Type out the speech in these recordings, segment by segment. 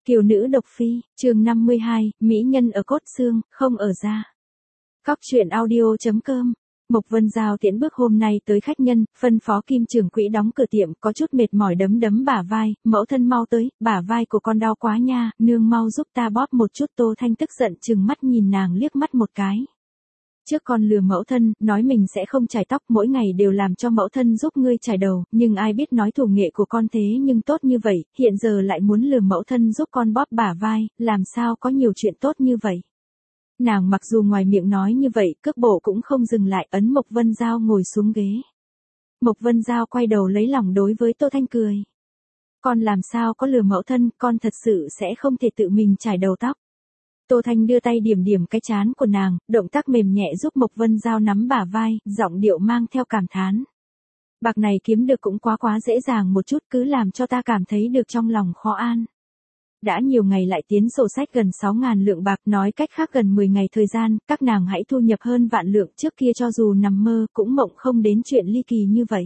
Kiều nữ độc phi, chương 52, mỹ nhân ở cốt xương, không ở da. Cóc truyện audio.com. Mộc Vân Giao tiễn bước hôm nay tới khách nhân, phân phó Kim trưởng quỹ đóng cửa tiệm, có chút mệt mỏi đấm đấm bả vai, mẫu thân mau tới, bả vai của con đau quá nha, nương mau giúp ta bóp một chút. Tô Thanh tức giận chừng mắt nhìn nàng liếc mắt một cái. Trước con lừa mẫu thân, nói mình sẽ không chải tóc, mỗi ngày đều làm cho mẫu thân giúp ngươi chải đầu, nhưng ai biết nói thủ nghệ của con thế nhưng tốt như vậy, hiện giờ lại muốn lừa mẫu thân giúp con bóp bả vai, làm sao có nhiều chuyện tốt như vậy. Nàng mặc dù ngoài miệng nói như vậy, cước bộ cũng không dừng lại, ấn Mộc Vân Giao ngồi xuống ghế. Mộc Vân Giao quay đầu lấy lòng đối với Tô Thanh cười. Con làm sao có lừa mẫu thân, con thật sự sẽ không thể tự mình chải đầu tóc. Tô Thanh đưa tay điểm điểm cái trán của nàng, động tác mềm nhẹ giúp Mộc Vân Giao nắm bả vai, giọng điệu mang theo cảm thán. Bạc này kiếm được cũng quá dễ dàng một chút, cứ làm cho ta cảm thấy được trong lòng khó an. Đã nhiều ngày lại tiến sổ sách gần 6.000 lượng bạc, nói cách khác gần 10 ngày thời gian, các nàng hãy thu nhập hơn vạn lượng, trước kia cho dù nằm mơ cũng mộng không đến chuyện ly kỳ như vậy.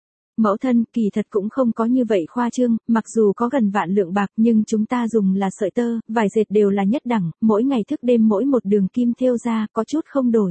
Mẫu thân, kỳ thật cũng không có như vậy khoa trương, mặc dù có gần vạn lượng bạc nhưng chúng ta dùng là sợi tơ, vải dệt đều là nhất đẳng, mỗi ngày thức đêm mỗi một đường kim thêu ra, có chút không đổi.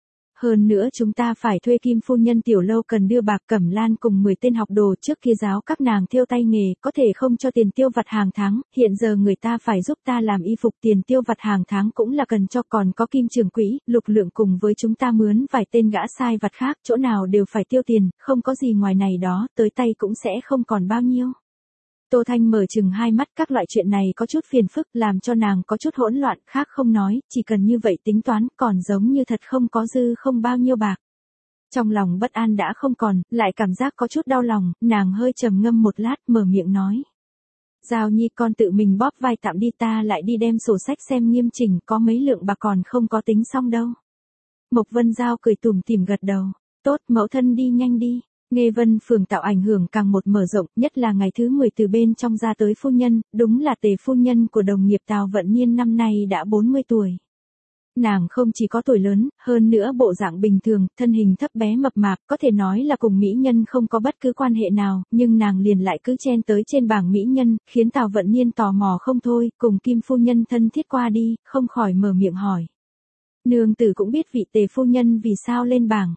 Hơn nữa chúng ta phải thuê Kim phu nhân tiểu lâu cần đưa bạc Cẩm Lan cùng 10 tên học đồ trước kia giáo các nàng thêu tay nghề, có thể không cho tiền tiêu vặt hàng tháng, hiện giờ người ta phải giúp ta làm y phục, tiền tiêu vặt hàng tháng cũng là cần cho, còn có Kim trưởng quỹ, Lục Lượng cùng với chúng ta mướn vài tên gã sai vặt khác, chỗ nào đều phải tiêu tiền, không có gì ngoài này đó, tới tay cũng sẽ không còn bao nhiêu. Tô Thanh mở chừng hai mắt, các loại chuyện này có chút phiền phức, làm cho nàng có chút hỗn loạn, khác không nói, chỉ cần như vậy tính toán, còn giống như thật không có dư không bao nhiêu bạc. Trong lòng bất an đã không còn, lại cảm giác có chút đau lòng, nàng hơi trầm ngâm một lát, mở miệng nói. Giao Nhi, con tự mình bóp vai tạm đi, ta lại đi đem sổ sách xem nghiêm chỉnh, có mấy lượng bạc còn không có tính xong đâu. Mộc Vân Giao cười tủm tỉm gật đầu. Tốt, mẫu thân đi nhanh đi. Nghê Vân phường tạo ảnh hưởng càng một mở rộng, nhất là ngày thứ 10 từ bên trong ra tới phu nhân, đúng là Tề phu nhân của đồng nghiệp Tào Vận Niên năm nay đã 40 tuổi. Nàng không chỉ có tuổi lớn, hơn nữa bộ dạng bình thường, thân hình thấp bé mập mạp, có thể nói là cùng mỹ nhân không có bất cứ quan hệ nào, nhưng nàng liền lại cứ chen tới trên bảng mỹ nhân, khiến Tào Vận Niên tò mò không thôi, cùng Kim phu nhân thân thiết qua đi, không khỏi mở miệng hỏi. Nương tử cũng biết vị Tề phu nhân vì sao lên bảng.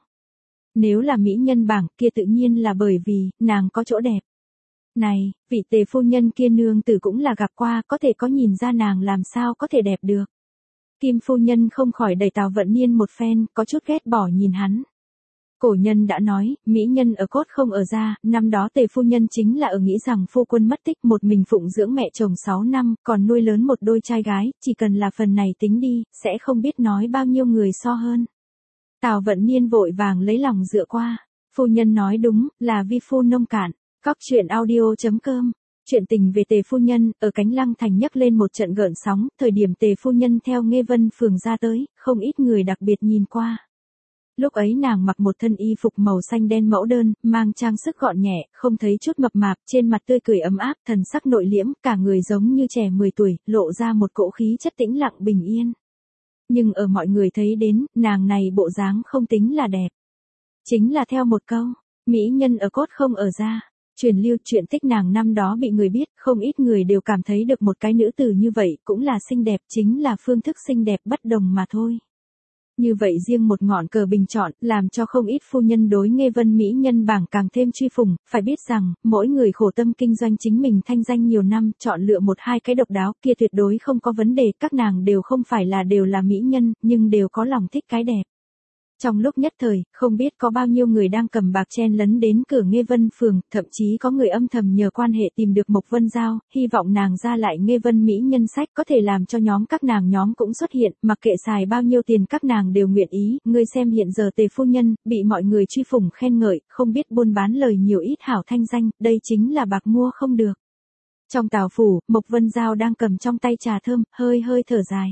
Nếu là mỹ nhân bảng kia tự nhiên là bởi vì, nàng có chỗ đẹp. Này, vị Tề phu nhân kia nương tử cũng là gặp qua, có thể có nhìn ra nàng làm sao có thể đẹp được. Kim phu nhân không khỏi đẩy Tào Vận Niên một phen, có chút ghét bỏ nhìn hắn. Cổ nhân đã nói, mỹ nhân ở cốt không ở da, năm đó Tề phu nhân chính là ở nghĩ rằng phu quân mất tích, một mình phụng dưỡng mẹ chồng 6 năm, còn nuôi lớn một đôi trai gái, chỉ cần là phần này tính đi, sẽ không biết nói bao nhiêu người so hơn. Tào Vận Niên vội vàng lấy lòng dựa qua. Phu nhân nói đúng, là vi phu nông cạn. Cóc truyện audio.com. Chuyện tình về Tề phu nhân, ở Cánh Lăng Thành nhấc lên một trận gợn sóng, thời điểm Tề phu nhân theo Nghê Vân phường ra tới, không ít người đặc biệt nhìn qua. Lúc ấy nàng mặc một thân y phục màu xanh đen mẫu đơn, mang trang sức gọn nhẹ, không thấy chút mập mạp, trên mặt tươi cười ấm áp, thần sắc nội liễm, cả người giống như trẻ 10 tuổi, lộ ra một cỗ khí chất tĩnh lặng bình yên. Nhưng ở mọi người thấy đến, nàng này bộ dáng không tính là đẹp. Chính là theo một câu, mỹ nhân ở cốt không ở da. Truyền lưu chuyện tích nàng năm đó bị người biết, không ít người đều cảm thấy được một cái nữ tử như vậy, cũng là xinh đẹp, chính là phương thức xinh đẹp bất đồng mà thôi. Như vậy riêng một ngọn cờ bình chọn, làm cho không ít phu nhân đối Nghê Vân mỹ nhân bảng càng thêm truy phùng, phải biết rằng, mỗi người khổ tâm kinh doanh chính mình thanh danh nhiều năm, chọn lựa một hai cái độc đáo kia tuyệt đối không có vấn đề, các nàng đều không phải là đều là mỹ nhân, nhưng đều có lòng thích cái đẹp. Trong lúc nhất thời, không biết có bao nhiêu người đang cầm bạc chen lấn đến cửa Nghê Vân phường, thậm chí có người âm thầm nhờ quan hệ tìm được Mộc Vân Giao, hy vọng nàng ra lại Nghê Vân mỹ nhân sách có thể làm cho nhóm các nàng nhóm cũng xuất hiện, mặc kệ xài bao nhiêu tiền các nàng đều nguyện ý, ngươi xem hiện giờ Tề phu nhân, bị mọi người truy phủng khen ngợi, không biết buôn bán lời nhiều ít hảo thanh danh, đây chính là bạc mua không được. Trong Tào phủ, Mộc Vân Giao đang cầm trong tay trà thơm, hơi thở dài.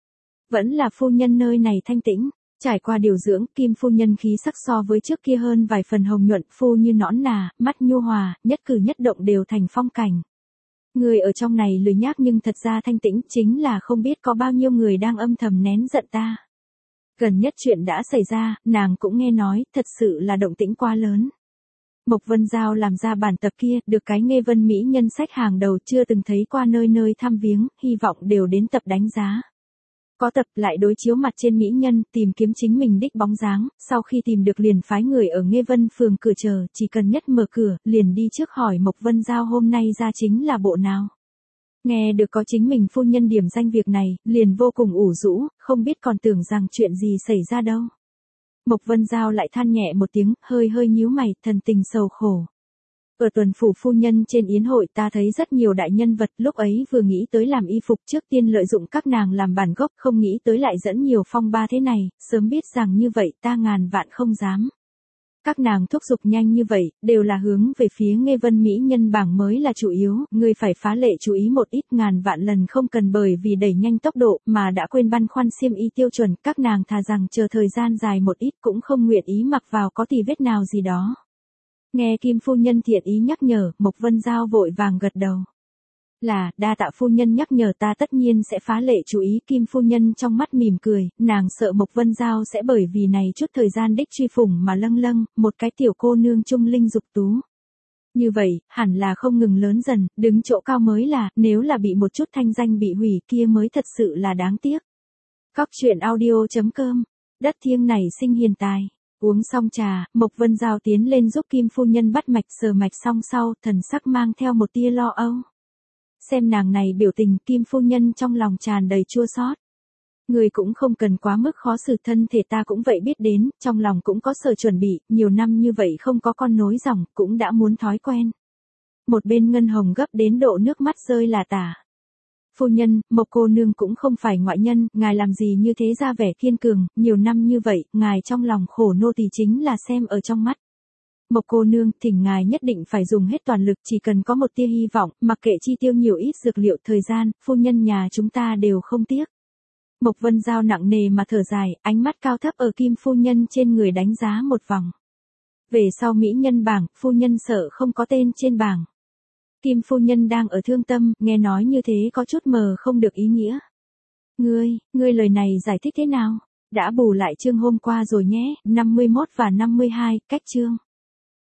Vẫn là phu nhân nơi này thanh tĩnh. Trải qua điều dưỡng, Kim phu nhân khí sắc so với trước kia hơn vài phần hồng nhuận, phu như nõn nà, mắt nhu hòa, nhất cử nhất động đều thành phong cảnh. Người ở trong này lười nhác nhưng thật ra thanh tĩnh, chính là không biết có bao nhiêu người đang âm thầm nén giận ta. Gần nhất chuyện đã xảy ra, nàng cũng nghe nói, thật sự là động tĩnh quá lớn. Mộc Vân Giao làm ra bản tập kia, được cái Nghê Vân mỹ nhân sách hàng đầu, chưa từng thấy qua nơi nơi thăm viếng, hy vọng đều đến tập đánh giá. Có tập lại đối chiếu mặt trên mỹ nhân, tìm kiếm chính mình đích bóng dáng, sau khi tìm được liền phái người ở Nghê Vân phường cửa chờ, chỉ cần nhất mở cửa, liền đi trước hỏi Mộc Vân Giao hôm nay ra chính là bộ nào. Nghe được có chính mình phu nhân điểm danh việc này, liền vô cùng ủ rũ, không biết còn tưởng rằng chuyện gì xảy ra đâu. Mộc Vân Giao lại than nhẹ một tiếng, hơi hơi nhíu mày, thần tình sầu khổ. Ở tuần phủ phu nhân trên yến hội ta thấy rất nhiều đại nhân vật, lúc ấy vừa nghĩ tới làm y phục trước tiên lợi dụng các nàng làm bản gốc, không nghĩ tới lại dẫn nhiều phong ba thế này, sớm biết rằng như vậy ta ngàn vạn không dám. Các nàng thúc giục nhanh như vậy, đều là hướng về phía Nghê Vân mỹ nhân bảng mới là chủ yếu, ngươi phải phá lệ chú ý một ít, ngàn vạn lần không cần bởi vì đẩy nhanh tốc độ mà đã quên băn khoăn xiêm y tiêu chuẩn, các nàng thà rằng chờ thời gian dài một ít cũng không nguyện ý mặc vào có tì vết nào gì đó. Nghe Kim phu nhân thiện ý nhắc nhở, Mộc Vân Giao vội vàng gật đầu. Là, đa tạ phu nhân nhắc nhở, ta tất nhiên sẽ phá lệ chú ý. Kim phu nhân trong mắt mỉm cười, nàng sợ Mộc Vân Giao sẽ bởi vì này chút thời gian đích truy phủng mà lâng lâng, một cái tiểu cô nương trung linh dục tú. Như vậy, hẳn là không ngừng lớn dần, đứng chỗ cao mới là, nếu là bị một chút thanh danh bị hủy kia mới thật sự là đáng tiếc. Các chuyện audio.com, đất thiêng này sinh hiền tài. Uống xong trà, Mộc Vân Giao tiến lên giúp Kim phu nhân bắt mạch, sờ mạch xong sau, thần sắc mang theo một tia lo âu. Xem nàng này biểu tình, Kim phu nhân trong lòng tràn đầy chua xót. Người cũng không cần quá mức khó xử, thân thể ta cũng vậy biết đến, trong lòng cũng có sở chuẩn bị, nhiều năm như vậy không có con nối dòng, cũng đã muốn thói quen. Một bên Ngân Hồng gấp đến độ nước mắt rơi là tả. Phu nhân, Mộc cô nương cũng không phải ngoại nhân, ngài làm gì như thế ra vẻ kiên cường, nhiều năm như vậy, ngài trong lòng khổ nô tỳ chính là xem ở trong mắt. Mộc cô nương, thỉnh ngài nhất định phải dùng hết toàn lực, chỉ cần có một tia hy vọng, mặc kệ chi tiêu nhiều ít dược liệu, thời gian, phu nhân nhà chúng ta đều không tiếc. Mộc Vân Giao nặng nề mà thở dài, ánh mắt cao thấp ở Kim phu nhân trên người đánh giá một vòng. Về sau mỹ nhân bảng, phu nhân sợ không có tên trên bảng. Kim phu nhân đang ở thương tâm, nghe nói như thế có chút mờ không được ý nghĩa. Ngươi lời này giải thích thế nào? Đã bù lại chương hôm qua rồi nhé, 51 và 52, cách chương.